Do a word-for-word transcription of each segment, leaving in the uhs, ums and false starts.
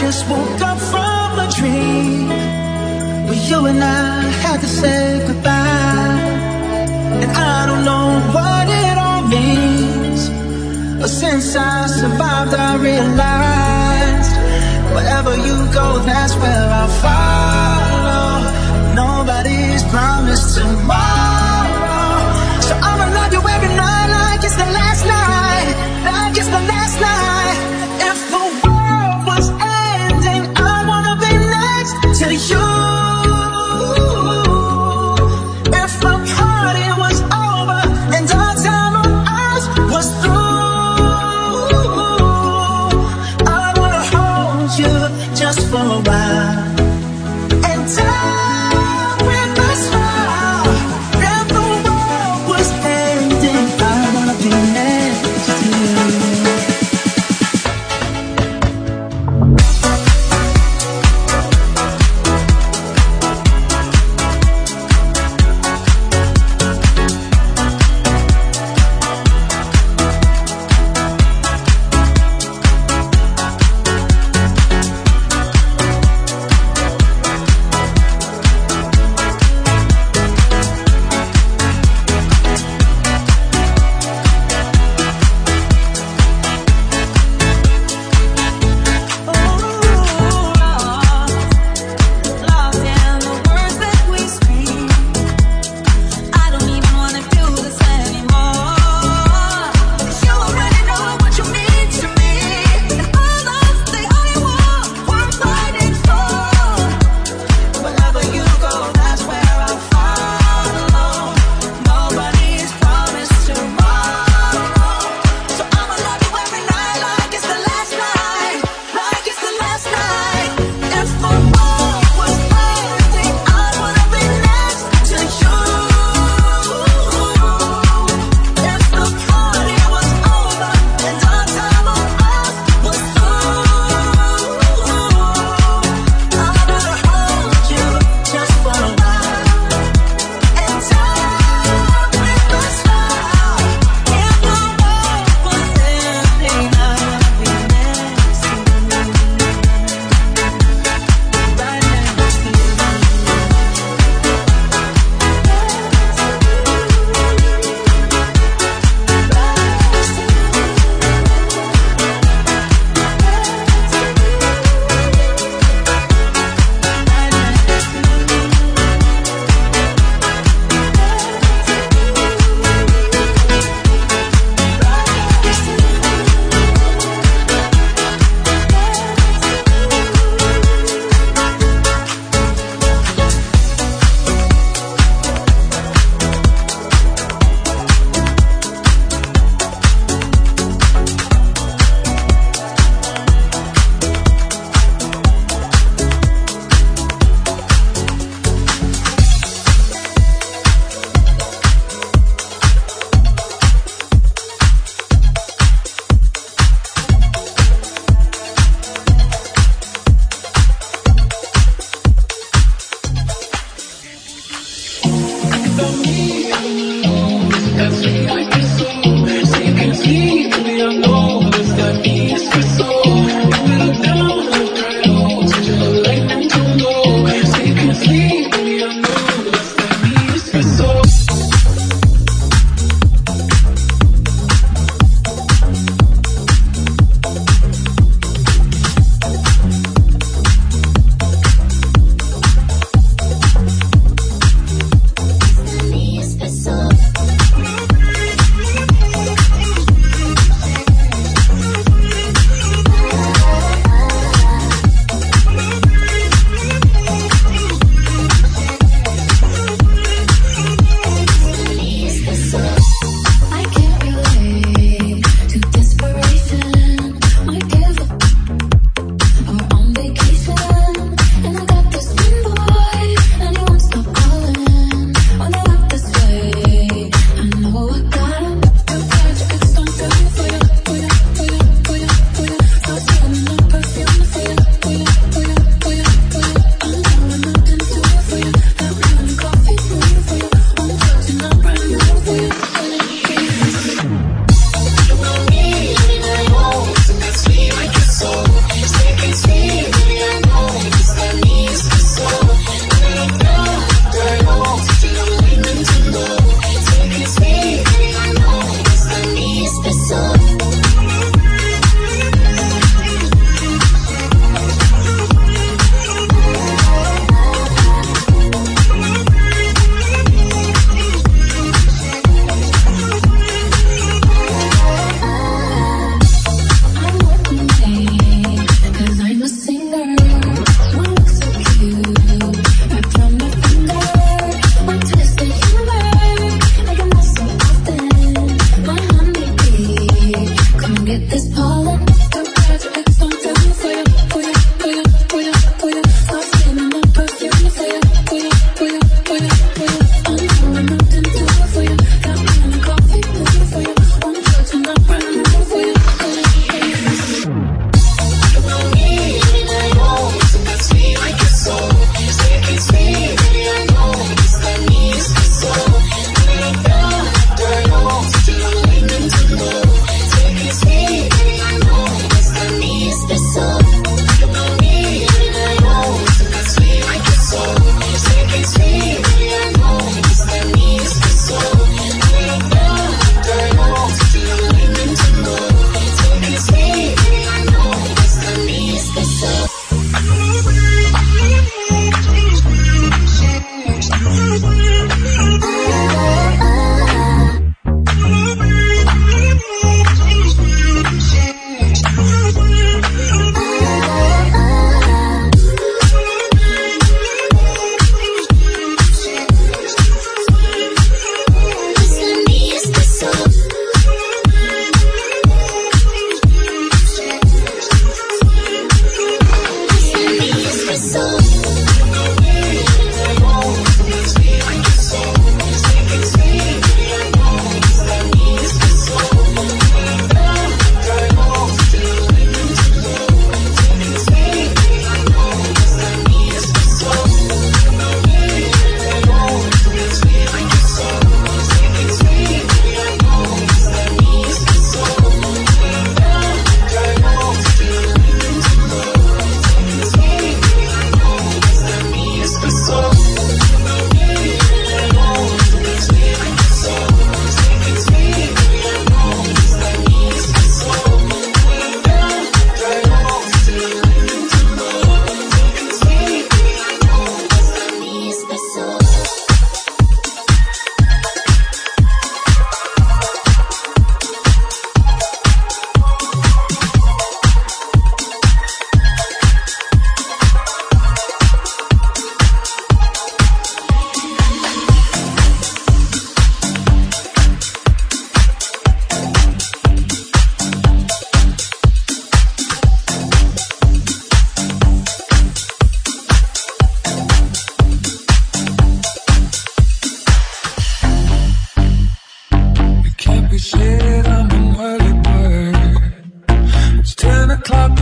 just woke up from a dream where you and I had to say goodbye. And I don't know what it all means, but since I survived I realized wherever you go, that's where I'll follow. Nobody's promised tomorrow, so I'ma love you every night like it's the last night, like it's the last night. If the world was ending, I wanna be next to you. If the party was over and our time on earth was through, I wanna hold you just for a while and die with a smile. If the world was ending, I wanna be next to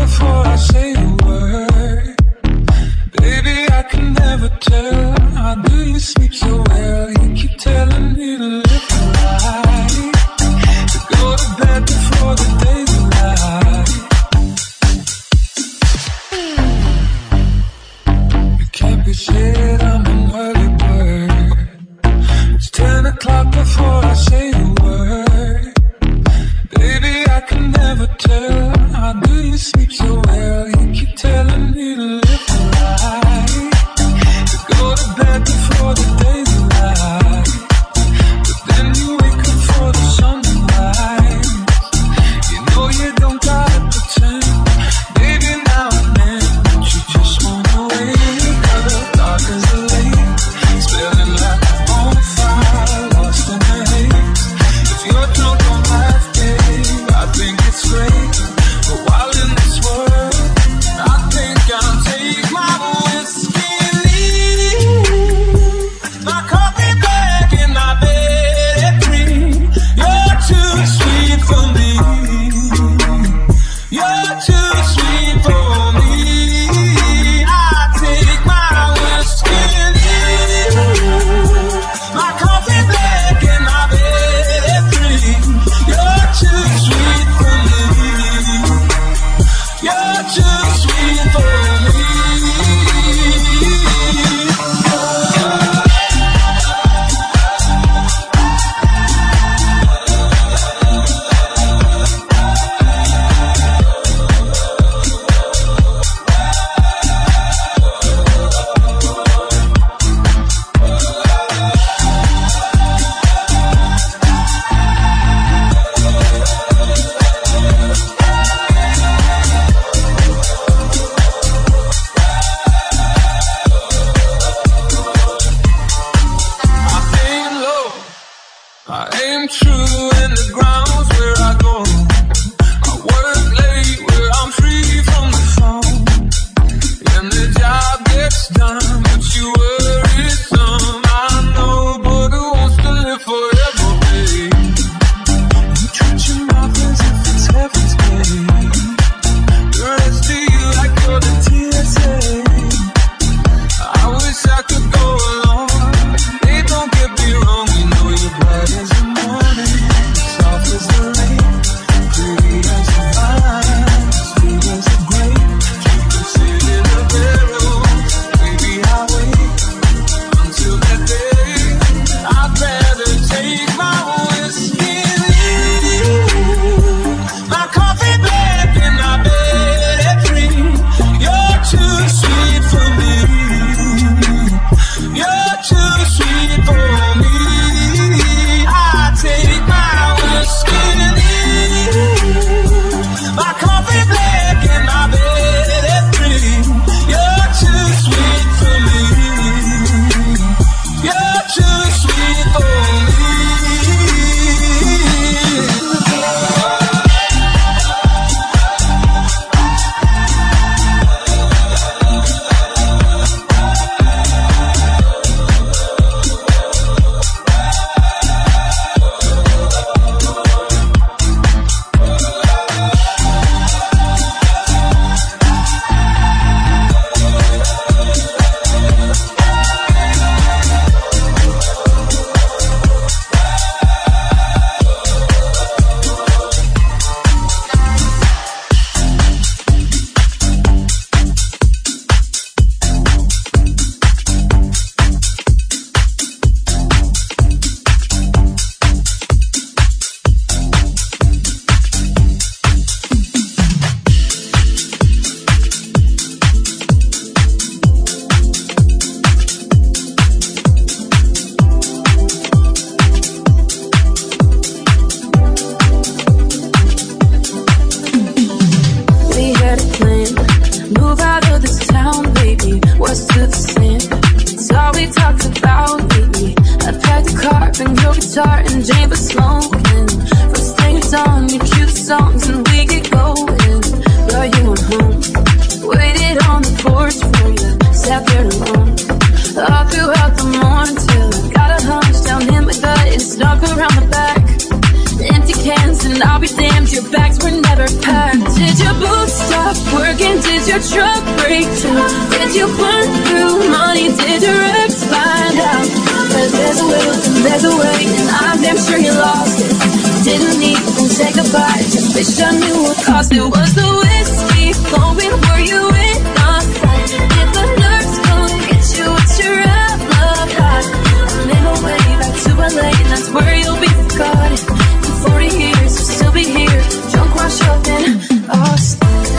before I say a word. Baby, I can never tell. How do you sleep so well? You keep telling me to live the life, to go to bed before the day's alive. You can't be said I'm an early bird. It's ten o'clock before I say a word. Baby, I can never tell. How do you sleep so well? You keep telling me to live the life, to go to bed before the day's alive. But then you wake up for the sun to rise. You know you don't gotta pretend. Baby, now and then, don't you just wanna wake up dark as the lake, spilling like a bonfire, lost in the haze. If you're drunk on life, babe, I think it's great. But while in this world, I think I'll take my whiskey and leave. My coffee black and my bed at three. You're too sweet for me. You're too sweet for me. I take my whiskey and leave. My coffee black and my bed at three. You're too sweet for me. You're too sweet for me. I aim true in the grounds where I go. I work late where I'm free from the phone. And the job gets done, but you worry some. I know, but who wants to live forever, babe? You treat your mouth as if it's heaven's gate. The rest of you like you're the T S A. I wish I could go alone. Hey, don't get me wrong, you know you're bright as the morning, soft as the rain, pretty as the vine, sweet as the grape. You can sit in a barrel, baby, I'll wait until that day. I'd rather take my whiskey and leave. My coffee black and my bed at three. You're too sweet for me. You're too sweet for me. I take my whiskey and leave. My coffee black and my bed at three. You're too sweet for me. You're too sweet for me. guitar and Jane was smoking. First thing it's on, you cue the songs and we get going. Girl, you went home, waited on the porch for you, sat there alone all throughout the morning till I got a hunch down in my gut and snuck around the back. Empty cans and I'll be damned, your bags were never packed. Did your boots stop Did you burn through money? Did your ex find out? But there's a will and there's a way, and I'm damn sure you lost it. Didn't even say goodbye, just wish I knew what cost it. Was the whiskey flowing? Were you in a fight? Did the nurse come get you with your alibi? I made my way back to L A, and that's where you'll be forgotten. In forty years, you'll still be here, drunk, washed up and lost.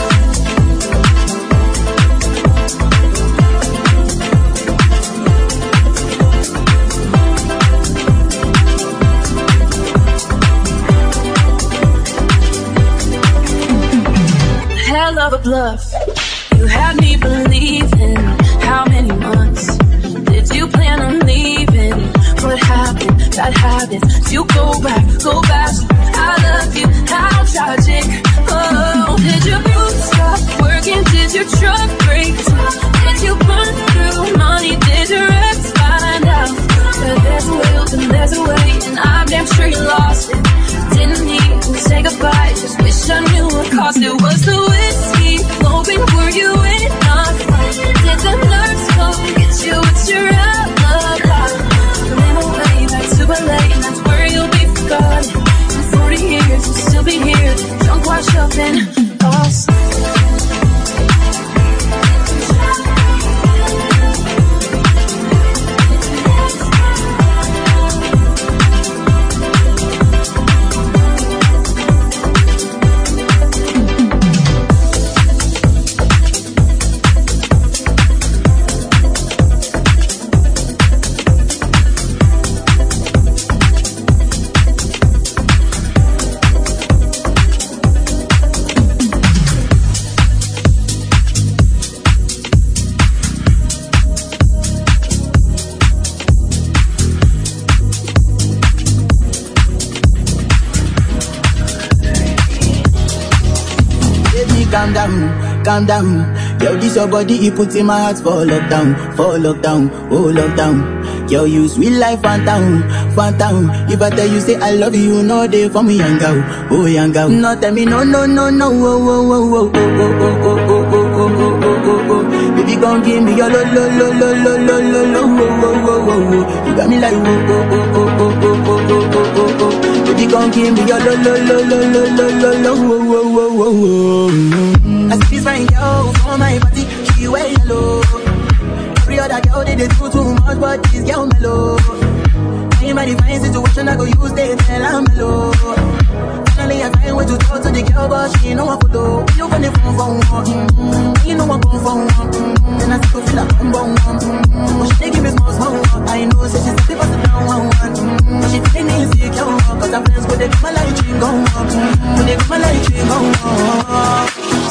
Hell of a bluff, you had me believing. How many months did you plan on leaving? What happened? Bad habits. You go back, go back. I love you, how tragic. Oh, did your roof stop working? Did your truck break down? Did you burn through money? Did your ex find out? But there's a will and there's a way, and I'm damn sure you lost it. Didn't even say goodbye, just wish I knew what cost it. Was the whiskey flowing? Were you in a fight? Did the nurse come get you with your alibi? Made my way back to L A, and that's where you'll be forgotten. In forty years, you'll still be here, drunk, washed up and lost. Calm down, calm down. Yo, this your body, it puts in my heart for lockdown, for lockdown, oh lockdown. Yo, you sweet life, phantom, phantom. If I tell you say I love you, you know they for me young girl, oh young girl. No tell me no, no, no, no, oh, oh, oh, oh, oh, oh, oh, oh, oh, oh, oh, oh. Baby, gon' give me your lo, lo, lo, lo, lo, lo, lo, lo, oh, oh, oh, oh, oh. You got me like oh, oh, oh, oh, oh, oh, oh, oh, oh, oh. Baby, gon' give me your lo, lo, lo, lo, lo, lo, lo, lo, oh, oh, oh, oh, oh. I see this fine girl for my party, she wear yellow. Every other girl they, they do too much, but this girl mellow. In my divine situation, I go use they tell I'm mellow. Finally I find way to talk to the girl, but she know I follow. You gonna phone for one, mm-hmm. You know I come for one, mm-hmm. Then I still feel like I'm born one, mm-hmm. But she they give me small, small one. I know, so she's happy, but sit down one, one, mm-hmm. But she take me insecure, cause her friends go, they come my light ring go on, mm-hmm. When they come my light ring go on.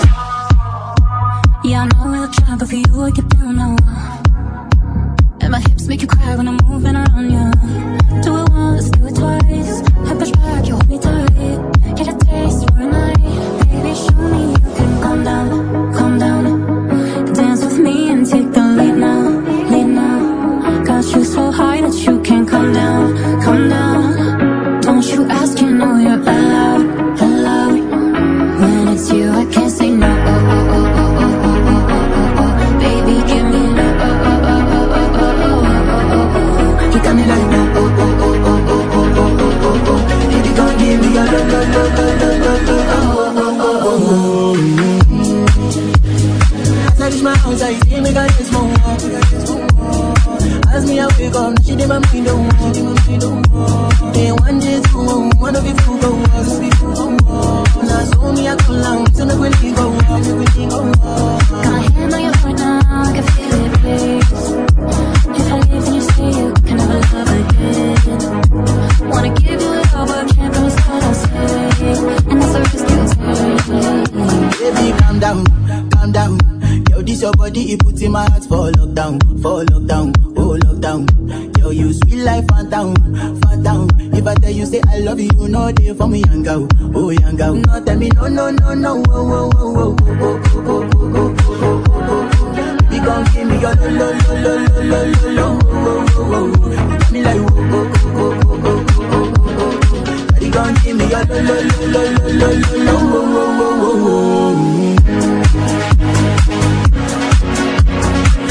Yeah, I know we'll try, but for you I get down now. And my hips make you cry when I'm moving around you. Do it once, do it twice. I push back, you hold me tight. Get a taste for a night. Baby, show me you can calm down, calm down. Dance with me and take the lead now, lead now. Got you so high that you can't come down, come down. Don't you ask, you know you're allowed, allowed. When it's you, I can't say no. Oh, oh, oh, oh, oh. My house, I see me got this more. As me I wake up, she did my mind don't walk. Then one day two, one of you two go walk. Now so me I come down, to me when we go walk, we go walk. Got my hand on your heart now, I can feel it race. If I leave and you stay, you can never love again. Wanna give you it all, but can't promise what I'll say. And that's the risk you take. Baby, calm down, calm down. Yo, this your body, it puts in my heart for lockdown, for lockdown, oh lockdown. Yo, you sweet life, phantom, phantom. If I tell you say I love you, you know they for me young girl, oh young girl. No tell me no, no, no, no, oh, oh, oh, oh, oh, oh, oh, oh, oh, oh, oh. Baby, gon' give me your lo, lo, lo, lo, lo, lo, lo, oh, oh, oh, oh. You got me like oh, oh, oh, oh, oh, oh, oh, oh. Baby, gon' give me your lo, lo, lo, lo, lo, lo, lo, oh, oh, oh, oh, oh.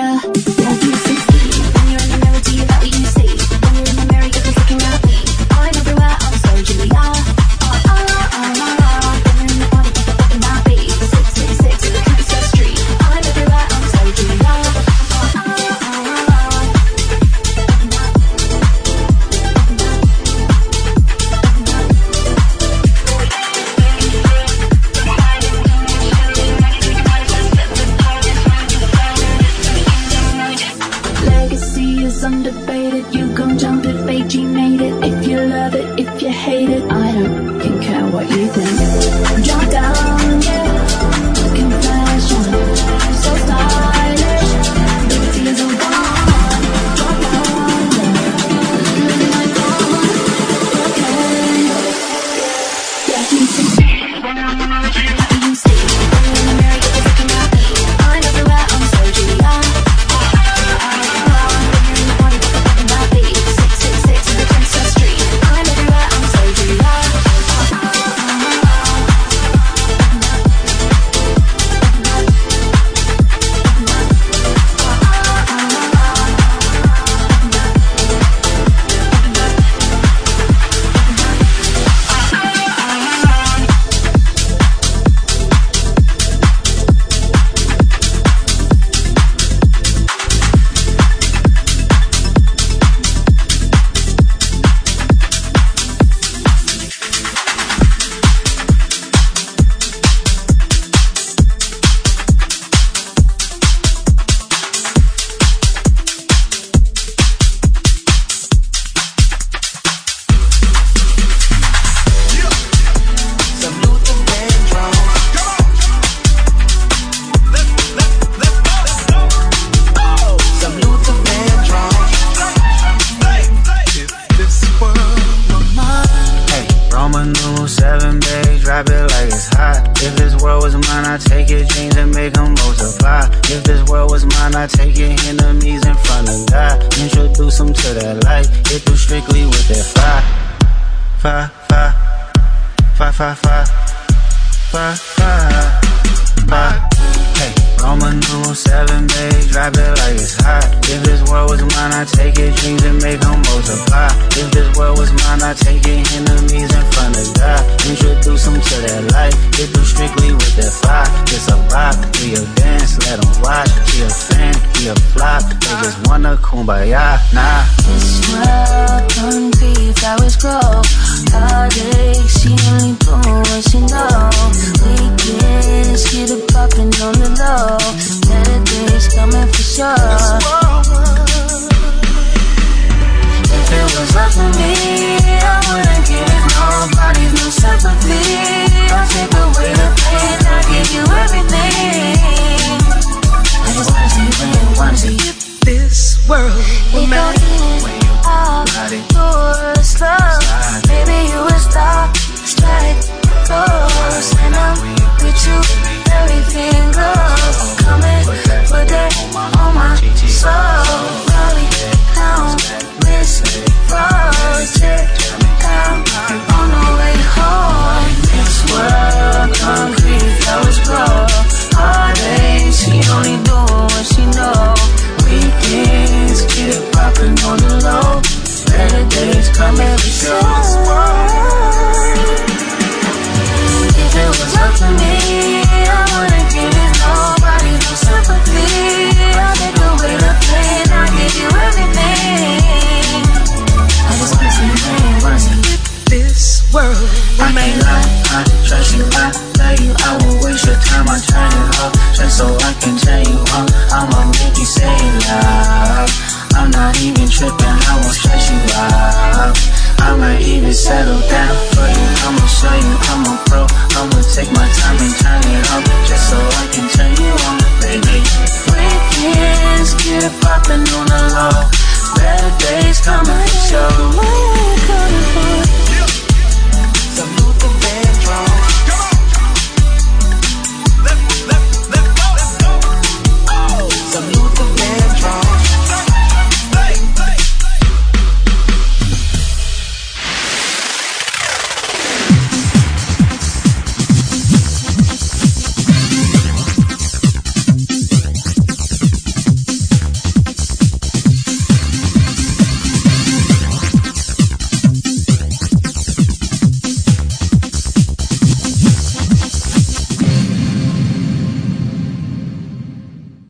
Settle down for you, I'ma show you I'm a pro. I'ma take my time and turn